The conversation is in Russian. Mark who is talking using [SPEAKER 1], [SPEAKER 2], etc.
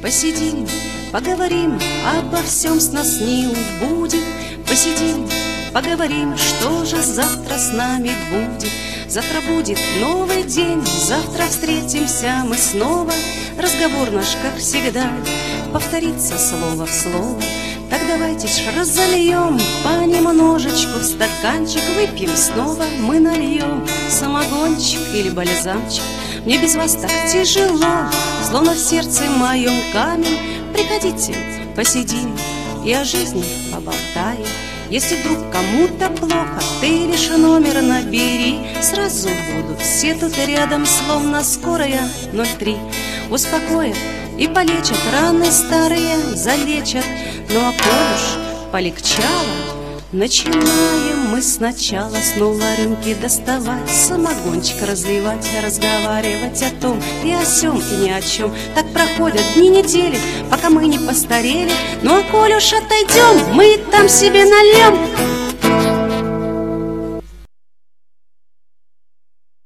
[SPEAKER 1] Посидим, поговорим, обо всем с нас не убудет. Посидим, поговорим, что же завтра с нами будет. Завтра будет новый день, завтра встретимся мы снова. Разговор наш, как всегда, повторится слово в слово. Так давайте ж разольем понемножечку в стаканчик, выпьем снова, мы нальем самогончик или бальзамчик. Мне без вас так тяжело, словно в сердце моем камень. Приходите, посидим и о жизни поболтаем. Если вдруг кому-то плохо, ты лишь номер набери. Сразу будут все тут рядом, словно скорая 03. Успокоят и полечат раны старые, залечат. Ну а коль уж полегчало, начинаем мы сначала. Снова рюмки доставать, самогончик разливать, разговаривать о том и о сём, и ни о чем. Так проходят дни, недели, пока мы не постарели. Ну а коль уж отойдем, мы там себе нальем.